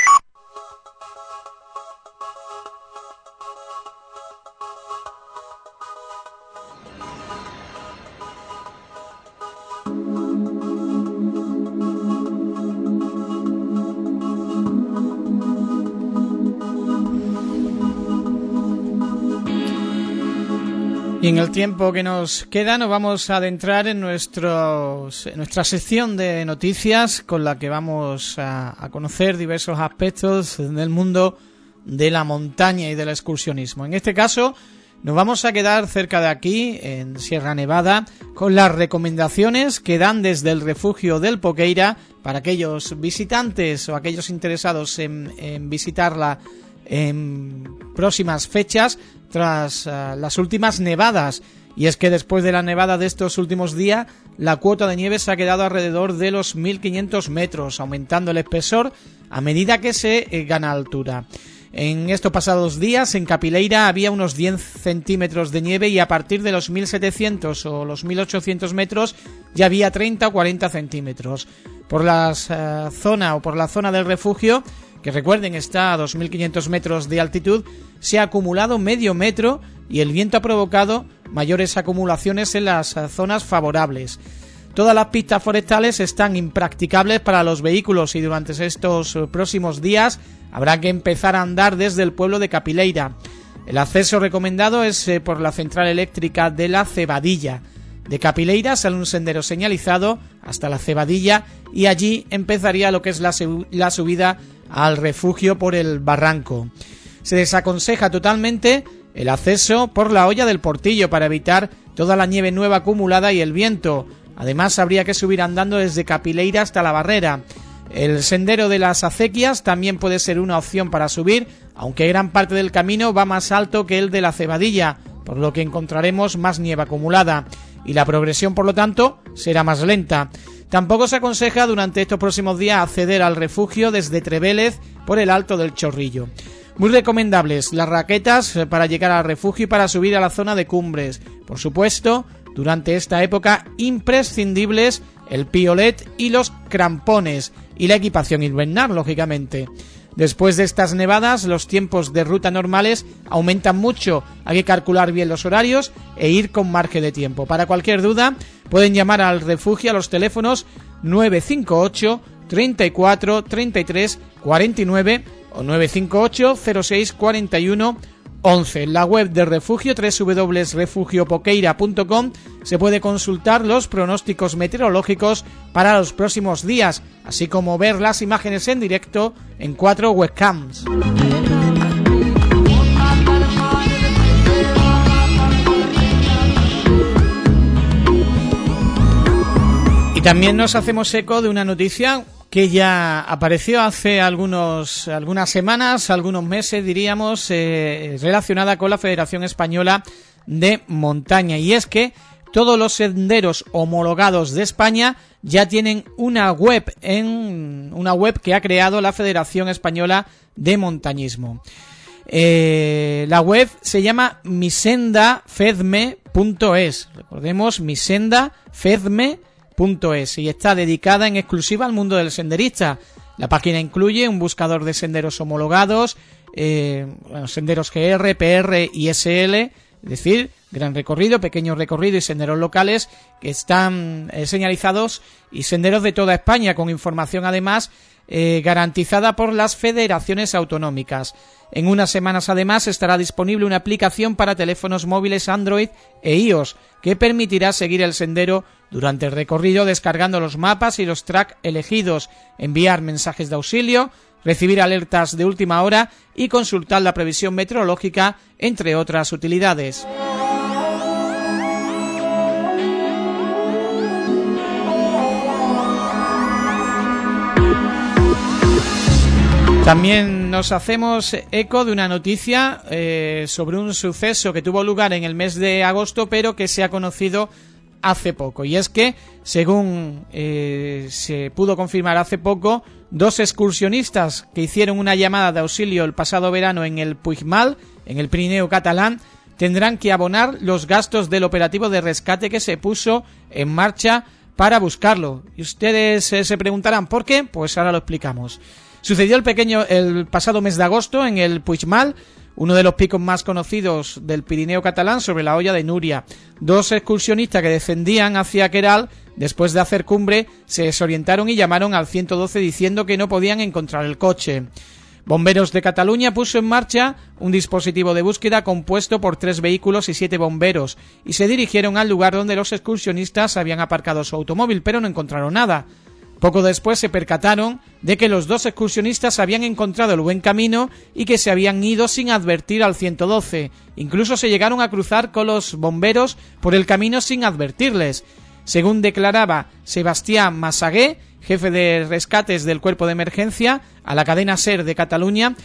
Y en el tiempo que nos queda nos vamos a adentrar en nuestra sección de noticias con la que vamos a conocer diversos aspectos del mundo de la montaña y del excursionismo. En este caso nos vamos a quedar cerca de aquí, en Sierra Nevada, con las recomendaciones que dan desde el refugio del Poqueira para aquellos visitantes o aquellos interesados en visitarla en próximas fechas tras las últimas nevadas. Y es que después de la nevada de estos últimos días, la cuota de nieve se ha quedado alrededor de los 1500 metros, aumentando el espesor a medida que se gana altura. En estos pasados días, en Capileira había unos 10 centímetros de nieve y a partir de los 1700 o los 1800 metros ya había 30 o 40 centímetros. Por la zona del refugio, que recuerden está a 2500 metros de altitud, se ha acumulado medio metro y el viento ha provocado mayores acumulaciones en las zonas favorables. Todas las pistas forestales están impracticables para los vehículos y durante estos próximos días habrá que empezar a andar desde el pueblo de Capileira. El acceso recomendado es por la central eléctrica de la Cebadilla. De Capileira sale un sendero señalizado hasta la Cebadilla y allí empezaría lo que es la subida al refugio por el barranco. Se desaconseja totalmente el acceso por la Hoya del Portillo para evitar toda la nieve nueva acumulada y el viento. Además habría que subir andando desde Capileira hasta la Barrera. El sendero de las acequias también puede ser una opción para subir, aunque gran parte del camino va más alto que el de la Cebadilla, por lo que encontraremos más nieve acumulada y la progresión, por lo tanto, será más lenta. Tampoco se aconseja durante estos próximos días acceder al refugio desde Trevélez por el Alto del Chorrillo. Muy recomendables las raquetas para llegar al refugio y para subir a la zona de cumbres. Por supuesto, durante esta época imprescindibles el piolet y los crampones y la equipación invernal, lógicamente. Después de estas nevadas, los tiempos de ruta normales aumentan mucho. Hay que calcular bien los horarios e ir con margen de tiempo. Para cualquier duda, pueden llamar al refugio a los teléfonos 958 34 33 49 o 958 06 41 11. En la web del refugio www.refugiopoqueira.com se puede consultar los pronósticos meteorológicos para los próximos días, así como ver las imágenes en directo en 4 webcams. Y también nos hacemos eco de una noticia que ya apareció hace algunas semanas, algunos meses diríamos, relacionada con la Federación Española de Montaña, y es que todos los senderos homologados de España ya tienen una web que ha creado la Federación Española de Montañismo. La web se llama misendafedme.es. Recordemos, misendafedme.es. senderos.es y está dedicada en exclusiva al mundo del senderista. La página incluye un buscador de senderos homologados, senderos GR, PR y SL, es decir, gran recorrido, pequeño recorrido y senderos locales que están señalizados, y senderos de toda España, con información además garantizada por las federaciones autonómicas. En unas semanas además estará disponible una aplicación para teléfonos móviles Android e iOS que permitirá seguir el sendero durante el recorrido descargando los mapas y los tracks elegidos, enviar mensajes de auxilio, recibir alertas de última hora y consultar la previsión meteorológica, entre otras utilidades. También nos hacemos eco de una noticia sobre un suceso que tuvo lugar en el mes de agosto, pero que se ha conocido hace poco. Y es que, según se pudo confirmar hace poco, 2 excursionistas que hicieron una llamada de auxilio el pasado verano en el Puigmal, en el Pirineo catalán, tendrán que abonar los gastos del operativo de rescate que se puso en marcha para buscarlo. Y ustedes se preguntarán ¿por qué? Pues ahora lo explicamos. Sucedió el pasado mes de agosto en el Puigmal, uno de los picos más conocidos del Pirineo catalán, sobre la Hoya de Núria. 2 excursionistas que descendían hacia Queralt, después de hacer cumbre, se desorientaron y llamaron al 112 diciendo que no podían encontrar el coche. Bomberos de Cataluña puso en marcha un dispositivo de búsqueda compuesto por 3 vehículos y 7 bomberos, y se dirigieron al lugar donde los excursionistas habían aparcado su automóvil, pero no encontraron nada. Poco después se percataron de que los 2 excursionistas habían encontrado el buen camino y que se habían ido sin advertir al 112. Incluso se llegaron a cruzar con los bomberos por el camino sin advertirles. Según declaraba Sebastián Massagué, jefe de rescates del Cuerpo de Emergencia, a la cadena SER de Cataluña,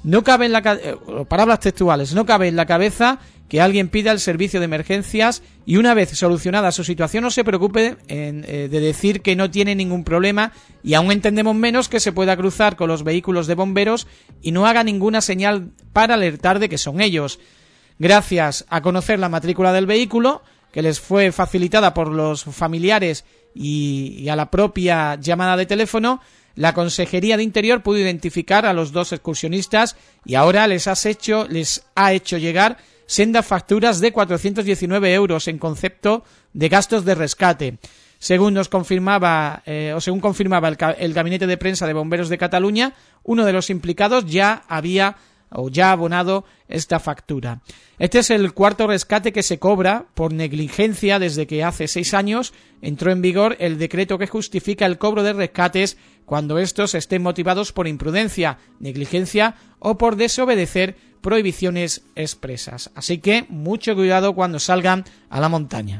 palabras textuales, no cabe en la cabeza que alguien pida el servicio de emergencias y una vez solucionada su situación no se preocupe de decir que no tiene ningún problema, y aún entendemos menos que se pueda cruzar con los vehículos de bomberos y no haga ninguna señal para alertar de que son ellos. Gracias a conocer la matrícula del vehículo, que les fue facilitada por los familiares y a la propia llamada de teléfono, la Consejería de Interior pudo identificar a los 2 excursionistas y ahora les ha hecho llegar sendas facturas de 419 euros en concepto de gastos de rescate. Según confirmaba el Gabinete de Prensa de Bomberos de Cataluña, uno de los implicados ya ha abonado esta factura. Este es el 4º rescate que se cobra por negligencia desde que hace 6 años entró en vigor el decreto que justifica el cobro de rescates cuando estos estén motivados por imprudencia, negligencia o por desobedecer prohibiciones expresas. Así que mucho cuidado cuando salgan a la montaña.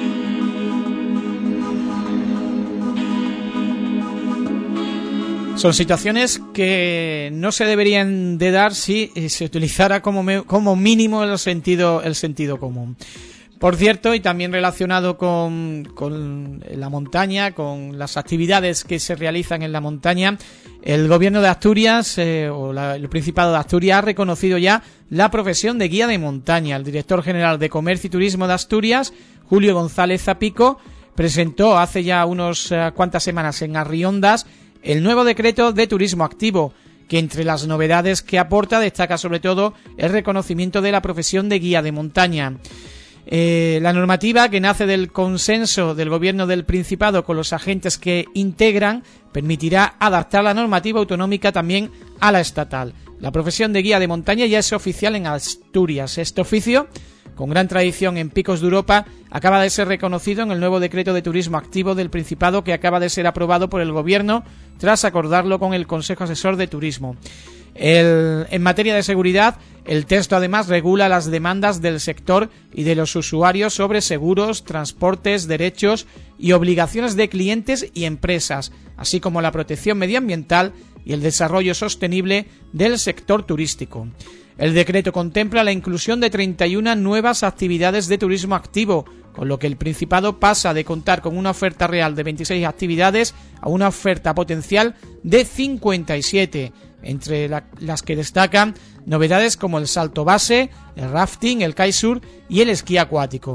Son situaciones que no se deberían de dar si se utilizara como mínimo el sentido común. Por cierto, y también relacionado con la montaña, con las actividades que se realizan en la montaña, el Gobierno de Asturias, el Principado de Asturias, ha reconocido ya la profesión de guía de montaña. El director general de Comercio y Turismo de Asturias, Julio González Zapico, presentó hace ya unas cuantas semanas en Arriondas el nuevo decreto de turismo activo, que entre las novedades que aporta destaca sobre todo el reconocimiento de la profesión de guía de montaña. La normativa, que nace del consenso del Gobierno del Principado con los agentes que integran, permitirá adaptar la normativa autonómica también a la estatal. La profesión de guía de montaña ya es oficial en Asturias. Este oficio, con gran tradición en picos de Europa, acaba de ser reconocido en el nuevo decreto de turismo activo del Principado, que acaba de ser aprobado por el Gobierno tras acordarlo con el Consejo Asesor de Turismo. En materia de seguridad, el texto además regula las demandas del sector y de los usuarios sobre seguros, transportes, derechos y obligaciones de clientes y empresas, así como la protección medioambiental y el desarrollo sostenible del sector turístico. El decreto contempla la inclusión de 31 nuevas actividades de turismo activo, con lo que el Principado pasa de contar con una oferta real de 26 actividades a una oferta potencial de 57, entre las que destacan novedades como el salto base, el rafting, el kitesurf y el esquí acuático.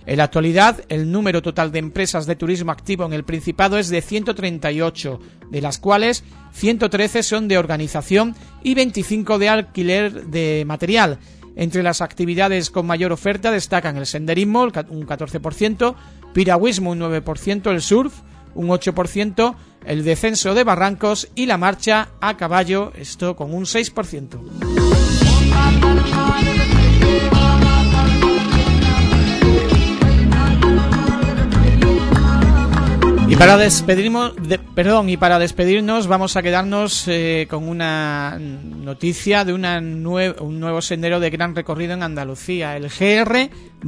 En la actualidad, el número total de empresas de turismo activo en el Principado es de 138, de las cuales 113 son de organización y 25 de alquiler de material. Entre las actividades con mayor oferta destacan el senderismo, un 14%, piragüismo un 9%, el surf un 8%, el descenso de barrancos y la marcha a caballo, esto con un 6%. Y para despedirnos vamos a quedarnos con una noticia de un nuevo sendero de gran recorrido en Andalucía, el GR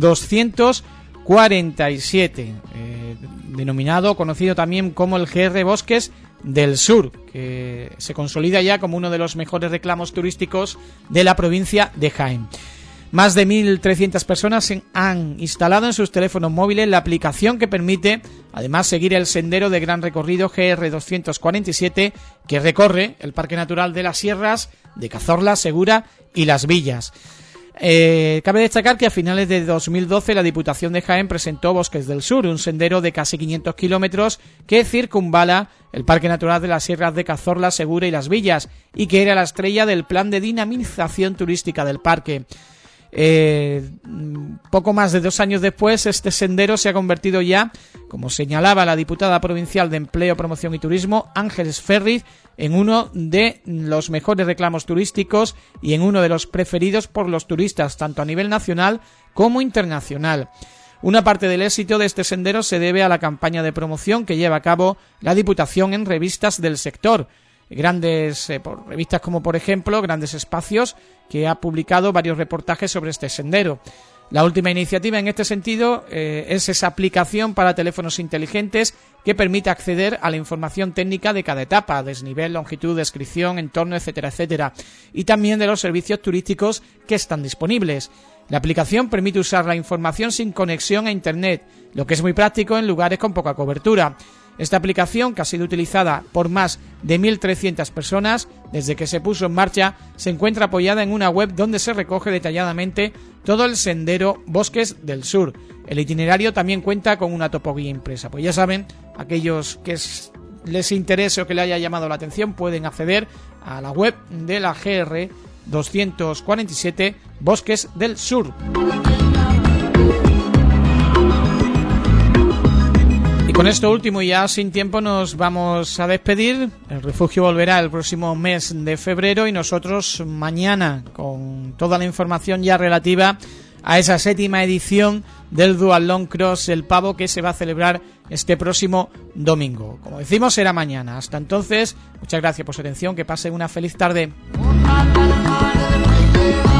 247, denominado, conocido también como el GR Bosques del Sur, que se consolida ya como uno de los mejores reclamos turísticos de la provincia de Jaén. Más de 1.300 personas han instalado en sus teléfonos móviles la aplicación que permite, además, seguir el sendero de gran recorrido GR 247 que recorre el Parque Natural de las Sierras de Cazorla, Segura y Las Villas. Cabe destacar que a finales de 2012 la Diputación de Jaén presentó Bosques del Sur, un sendero de casi 500 kilómetros que circunvala el Parque Natural de las Sierras de Cazorla, Segura y Las Villas, y que era la estrella del plan de dinamización turística del parque. Poco más de 2 años después, este sendero se ha convertido ya, como señalaba la diputada provincial de Empleo, Promoción y Turismo, Ángeles Ferriz, en uno de los mejores reclamos turísticos y en uno de los preferidos por los turistas, tanto a nivel nacional como internacional. Una parte del éxito de este sendero se debe a la campaña de promoción que lleva a cabo la Diputación en revistas del sector. Revistas como, por ejemplo, Grandes Espacios, que ha publicado varios reportajes sobre este sendero. La última iniciativa en este sentido es esa aplicación para teléfonos inteligentes que permite acceder a la información técnica de cada etapa, desnivel, longitud, descripción, entorno, etcétera, etcétera, y también de los servicios turísticos que están disponibles. La aplicación permite usar la información sin conexión a Internet, lo que es muy práctico en lugares con poca cobertura. Esta aplicación, que ha sido utilizada por más de 1.300 personas desde que se puso en marcha, se encuentra apoyada en una web donde se recoge detalladamente todo el sendero Bosques del Sur. El itinerario también cuenta con una topoguía impresa. Pues ya saben, aquellos que les interese o que le haya llamado la atención pueden acceder a la web de la GR 247 Bosques del Sur. Con esto último y ya sin tiempo nos vamos a despedir. El refugio volverá el próximo mes de febrero y nosotros mañana con toda la información ya relativa a esa 7ª edición del Duatlón Cross El Pavo que se va a celebrar este próximo domingo. Como decimos, será mañana. Hasta entonces, muchas gracias por su atención, que pasen una feliz tarde.